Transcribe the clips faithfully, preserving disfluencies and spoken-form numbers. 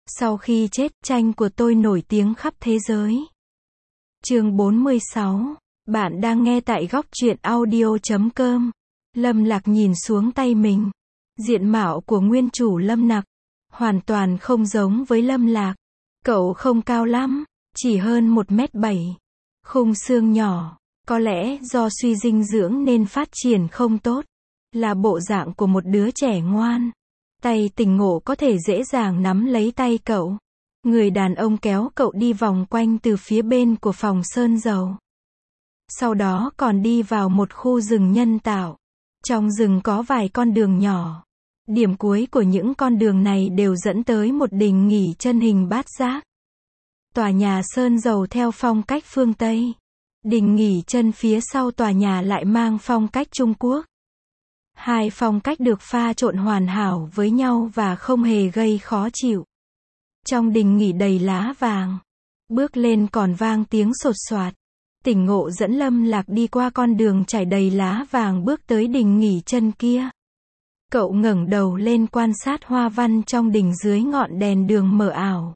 Sau khi chết, tranh của tôi nổi tiếng khắp thế giới. Chương bốn mươi sáu. Bạn đang nghe tại góc truyện audio chấm com. Lâm Lạc nhìn xuống tay mình. Diện mạo của nguyên chủ Lâm Nặc hoàn toàn không giống với Lâm Lạc. Cậu không cao lắm, chỉ hơn một mét bảy. Khung xương nhỏ, có lẽ do suy dinh dưỡng nên phát triển không tốt. Là bộ dạng của một đứa trẻ ngoan. Tay Tỉnh Ngộ có thể dễ dàng nắm lấy tay cậu. Người đàn ông kéo cậu đi vòng quanh từ phía bên của phòng sơn dầu. Sau đó còn đi vào một khu rừng nhân tạo. Trong rừng có vài con đường nhỏ. Điểm cuối của những con đường này đều dẫn tới một đình nghỉ chân hình bát giác. Tòa nhà sơn dầu theo phong cách phương Tây. Đình nghỉ chân phía sau tòa nhà lại mang phong cách Trung Quốc. Hai phong cách được pha trộn hoàn hảo với nhau và không hề gây khó chịu. Trong đình nghỉ đầy lá vàng. Bước lên còn vang tiếng sột soạt. Tỉnh Ngộ dẫn Lâm Lạc đi qua con đường trải đầy lá vàng bước tới đình nghỉ chân kia. Cậu ngẩng đầu lên quan sát hoa văn trong đình dưới ngọn đèn đường mờ ảo.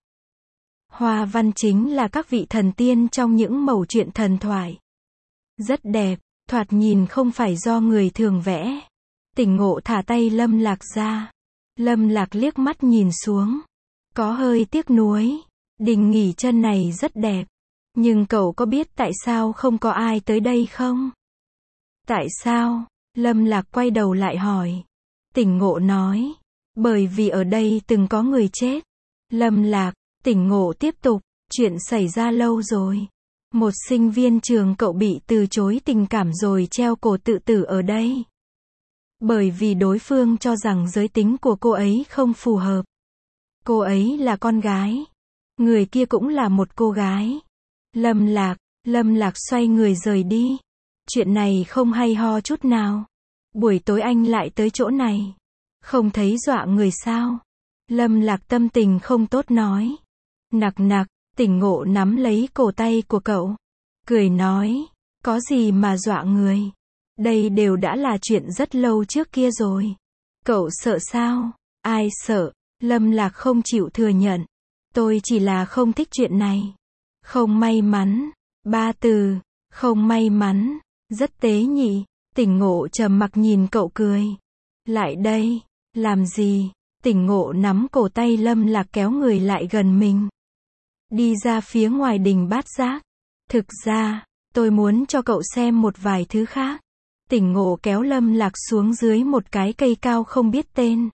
Hoa văn chính là các vị thần tiên trong những mẩu chuyện thần thoại. Rất đẹp, thoạt nhìn không phải do người thường vẽ. Tỉnh Ngộ thả tay Lâm Lạc ra. Lâm Lạc liếc mắt nhìn xuống. Có hơi tiếc nuối. Đình nghỉ chân này rất đẹp. Nhưng cậu có biết tại sao không có ai tới đây không? Tại sao? Lâm Lạc quay đầu lại hỏi. Tỉnh Ngộ nói. Bởi vì ở đây từng có người chết. Lâm Lạc, Tỉnh Ngộ tiếp tục. Chuyện xảy ra lâu rồi. Một sinh viên trường cậu bị từ chối tình cảm rồi treo cổ tự tử ở đây. Bởi vì đối phương cho rằng giới tính của cô ấy không phù hợp. Cô ấy là con gái. Người kia cũng là một cô gái. Lâm Lạc, Lâm Lạc xoay người rời đi. Chuyện này không hay ho chút nào. Buổi tối anh lại tới chỗ này. Không thấy dọa người sao? Lâm Lạc tâm tình không tốt nói. Nặc nặc, Tỉnh Ngộ nắm lấy cổ tay của cậu. Cười nói, có gì mà dọa người? Đây đều đã là chuyện rất lâu trước kia rồi. Cậu sợ sao? Ai sợ? Lâm Lạc không chịu thừa nhận. Tôi chỉ là không thích chuyện này. Không may mắn. Ba từ. Không may mắn. Rất tế nhỉ. Tỉnh Ngộ trầm mặc nhìn cậu cười. Lại đây. Làm gì? Tỉnh Ngộ nắm cổ tay Lâm Lạc kéo người lại gần mình. Đi ra phía ngoài đình bát giác. Thực ra, tôi muốn cho cậu xem một vài thứ khác. Tỉnh Ngộ kéo Lâm Lạc xuống dưới một cái cây cao không biết tên.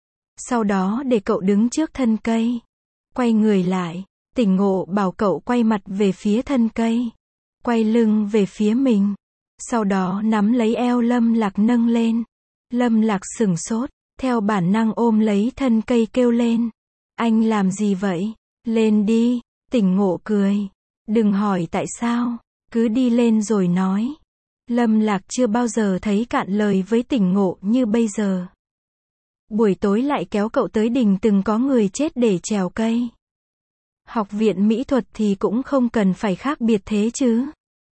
Sau đó để cậu đứng trước thân cây. Quay người lại. Tỉnh Ngộ bảo cậu quay mặt về phía thân cây. Quay lưng về phía mình. Sau đó nắm lấy eo Lâm Lạc nâng lên. Lâm Lạc sửng sốt. Theo bản năng ôm lấy thân cây kêu lên. Anh làm gì vậy? Lên đi. Tỉnh Ngộ cười. Đừng hỏi tại sao. Cứ đi lên rồi nói. Lâm Lạc chưa bao giờ thấy cạn lời với Tỉnh Ngộ như bây giờ. Buổi tối lại kéo cậu tới đình từng có người chết để trèo cây. Học viện mỹ thuật thì cũng không cần phải khác biệt thế chứ.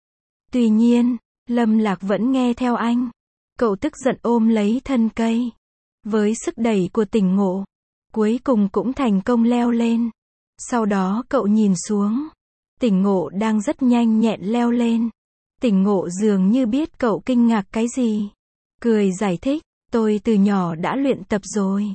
Tuy nhiên, Lâm Lạc vẫn nghe theo anh. Cậu tức giận ôm lấy thân cây. Với sức đẩy của Tỉnh Ngộ, cuối cùng cũng thành công leo lên. Sau đó cậu nhìn xuống. Tỉnh Ngộ đang rất nhanh nhẹn leo lên. Tỉnh Ngộ dường như biết cậu kinh ngạc cái gì. Cười giải thích, tôi từ nhỏ đã luyện tập rồi.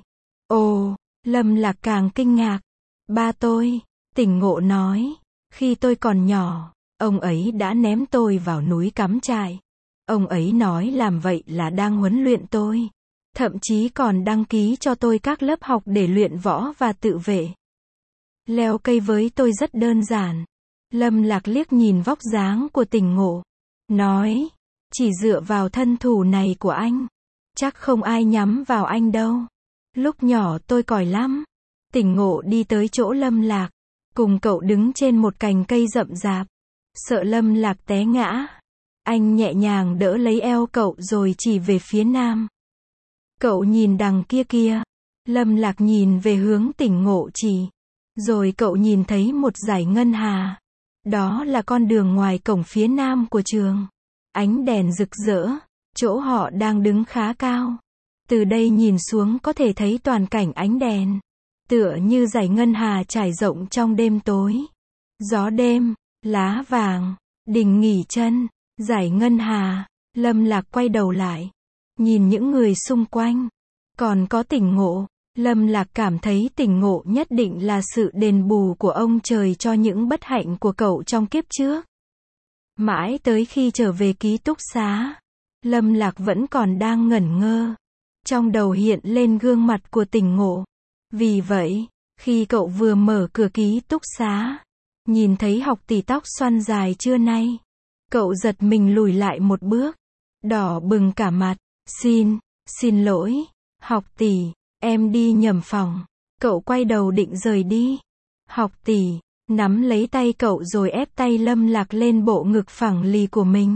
Ồ, Lâm Lạc càng kinh ngạc. Ba tôi, Tỉnh Ngộ nói, khi tôi còn nhỏ, ông ấy đã ném tôi vào núi cắm trại. Ông ấy nói làm vậy là đang huấn luyện tôi. Thậm chí còn đăng ký cho tôi các lớp học để luyện võ và tự vệ. Leo cây với tôi rất đơn giản. Lâm Lạc liếc nhìn vóc dáng của Tỉnh Ngộ. Nói, chỉ dựa vào thân thủ này của anh, chắc không ai nhắm vào anh đâu. Lúc nhỏ tôi còi lắm. Tỉnh Ngộ đi tới chỗ Lâm Lạc, cùng cậu đứng trên một cành cây rậm rạp. Sợ Lâm Lạc té ngã. Anh nhẹ nhàng đỡ lấy eo cậu rồi chỉ về phía nam. Cậu nhìn đằng kia kia. Lâm Lạc nhìn về hướng Tỉnh Ngộ chỉ. Rồi cậu nhìn thấy một dải ngân hà. Đó là con đường ngoài cổng phía nam của trường. Ánh đèn rực rỡ. Chỗ họ đang đứng khá cao. Từ đây nhìn xuống có thể thấy toàn cảnh ánh đèn. tựa như dải ngân hà trải rộng trong đêm tối. Gió đêm, lá vàng, đình nghỉ chân, dải ngân hà. Lâm Lạc quay đầu lại, nhìn những người xung quanh. Còn có tỉnh ngộ. Lâm Lạc cảm thấy tỉnh ngộ nhất định là sự đền bù của ông trời cho những bất hạnh của cậu trong kiếp trước. Mãi tới khi trở về ký túc xá, Lâm Lạc vẫn còn đang ngẩn ngơ. Trong đầu hiện lên gương mặt của tỉnh ngộ. Vì vậy, khi cậu vừa mở cửa ký túc xá, nhìn thấy học tỷ tóc xoăn dài trưa nay, cậu giật mình lùi lại một bước, đỏ bừng cả mặt. Xin, xin lỗi, học tỷ, em đi nhầm phòng. Cậu quay đầu định rời đi. Học tỷ nắm lấy tay cậu rồi ép tay Lâm Lạc lên bộ ngực phẳng lì của mình.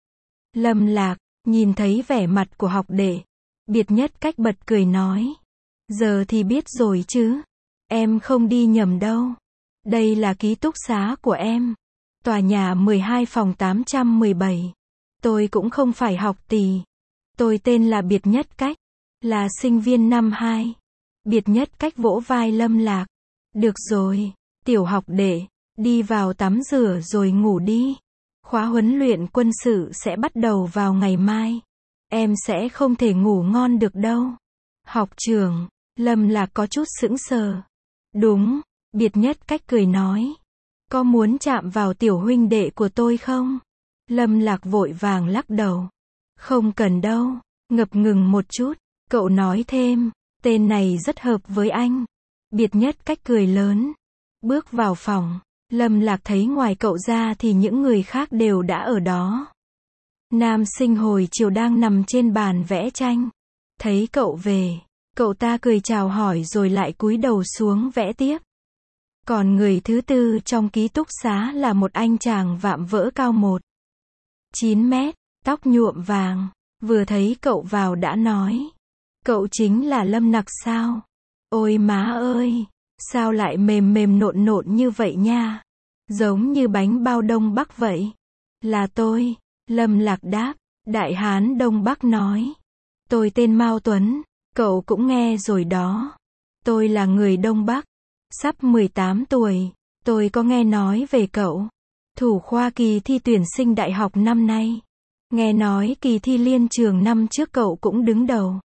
Lâm Lạc nhìn thấy vẻ mặt của học đệ, biệt nhất cách bật cười nói. Giờ thì biết rồi chứ. Em không đi nhầm đâu. Đây là ký túc xá của em. Tòa nhà mười hai phòng tám trăm mười bảy. Tôi cũng không phải học tỷ. Tôi tên là Biệt Nhất Cách. Là sinh viên năm hai. Biệt Nhất Cách vỗ vai Lâm Lạc. Được rồi, tiểu học đệ, đi vào tắm rửa rồi ngủ đi. Khóa huấn luyện quân sự sẽ bắt đầu vào ngày mai. Em sẽ không thể ngủ ngon được đâu. Học trưởng, Lâm Lạc có chút sững sờ. Đúng, Biệt Nhất Cách cười nói. Có muốn chạm vào tiểu huynh đệ của tôi không? Lâm Lạc vội vàng lắc đầu. Không cần đâu. Ngập ngừng một chút, cậu nói thêm, tên này rất hợp với anh. Biệt Nhất Cách cười lớn. Bước vào phòng, Lâm Lạc thấy ngoài cậu ra thì những người khác đều đã ở đó. Nam sinh hồi chiều đang nằm trên bàn vẽ tranh. Thấy cậu về, cậu ta cười chào hỏi rồi lại cúi đầu xuống vẽ tiếp. Còn người thứ tư trong ký túc xá là một anh chàng vạm vỡ cao một chín mét, tóc nhuộm vàng. Vừa thấy cậu vào đã nói. Cậu chính là Lâm Nặc sao? Ôi má ơi! Sao lại mềm mềm nộn nộn như vậy nha? Giống như bánh bao Đông Bắc vậy. Là tôi. Lâm Lạc đáp. Đại hán Đông Bắc nói. Tôi tên Mao Tuấn. Cậu cũng nghe rồi đó. Tôi là người Đông Bắc. Sắp mười tám tuổi. Tôi có nghe nói về cậu. Thủ khoa kỳ thi tuyển sinh đại học năm nay. Nghe nói kỳ thi liên trường năm trước cậu cũng đứng đầu.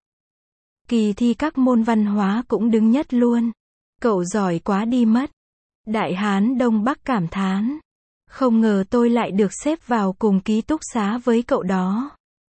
Kỳ thi các môn văn hóa cũng đứng nhất luôn. Cậu giỏi quá đi mất. Đại hán Đông Bắc cảm thán. Không ngờ tôi lại được xếp vào cùng ký túc xá với cậu đó.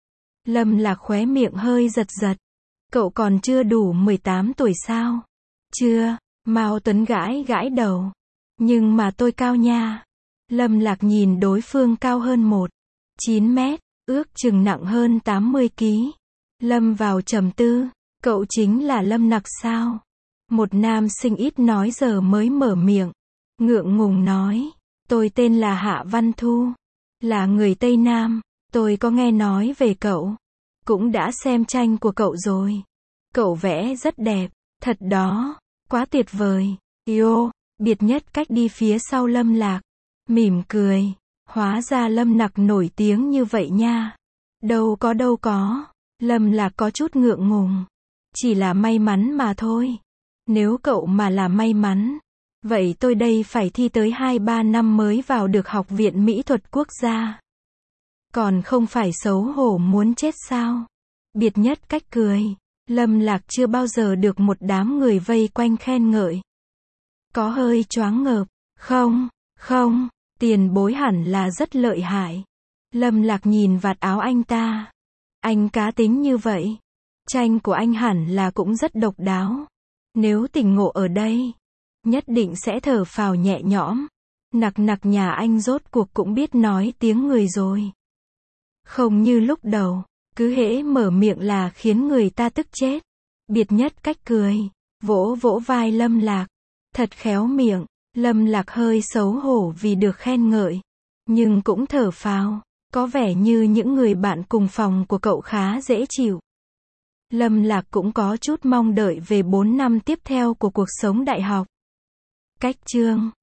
Lâm Lạc khóe miệng hơi giật giật. Cậu còn chưa đủ mười tám tuổi sao? Chưa. Mao Tuấn gãi gãi đầu. Nhưng mà tôi cao nha. Lâm Lạc nhìn đối phương cao hơn một chín mét, ước chừng nặng hơn tám mươi ki lô gam. Lâm vào trầm tư. Cậu chính là Lâm Nặc sao? Một nam sinh ít nói giờ mới mở miệng. Ngượng ngùng nói. Tôi tên là Hạ Văn Thu. Là người Tây Nam. Tôi có nghe nói về cậu. Cũng đã xem tranh của cậu rồi. Cậu vẽ rất đẹp. Thật đó. Quá tuyệt vời. Yo. Biệt Nhất Cách đi phía sau Lâm Lạc. Mỉm cười. Hóa ra Lâm Nặc nổi tiếng như vậy nha. Đâu có đâu có. Lâm Lạc có chút ngượng ngùng. Chỉ là may mắn mà thôi. Nếu cậu mà là may mắn, vậy tôi đây phải thi tới hai ba năm mới vào được Học viện Mỹ thuật Quốc gia. Còn không phải xấu hổ muốn chết sao? Biệt Nhất Cách cười. Lâm Lạc chưa bao giờ được một đám người vây quanh khen ngợi. Có hơi choáng ngợp. Không, không, tiền bối hẳn là rất lợi hại. Lâm Lạc nhìn vạt áo anh ta. Anh cá tính như vậy. Tranh của anh hẳn là cũng rất độc đáo. Nếu Tỉnh Ngộ ở đây, nhất định sẽ thở phào nhẹ nhõm. Nặc nặc nhà anh rốt cuộc cũng biết nói tiếng người rồi. Không như lúc đầu, cứ hễ mở miệng là khiến người ta tức chết. Biệt Nhất Cách cười, vỗ vỗ vai Lâm Lạc. Thật khéo miệng. Lâm Lạc hơi xấu hổ vì được khen ngợi. Nhưng cũng thở phào. Có vẻ như những người bạn cùng phòng của cậu khá dễ chịu. Lâm Lạc cũng có chút mong đợi về bốn năm tiếp theo của cuộc sống đại học. Cách chương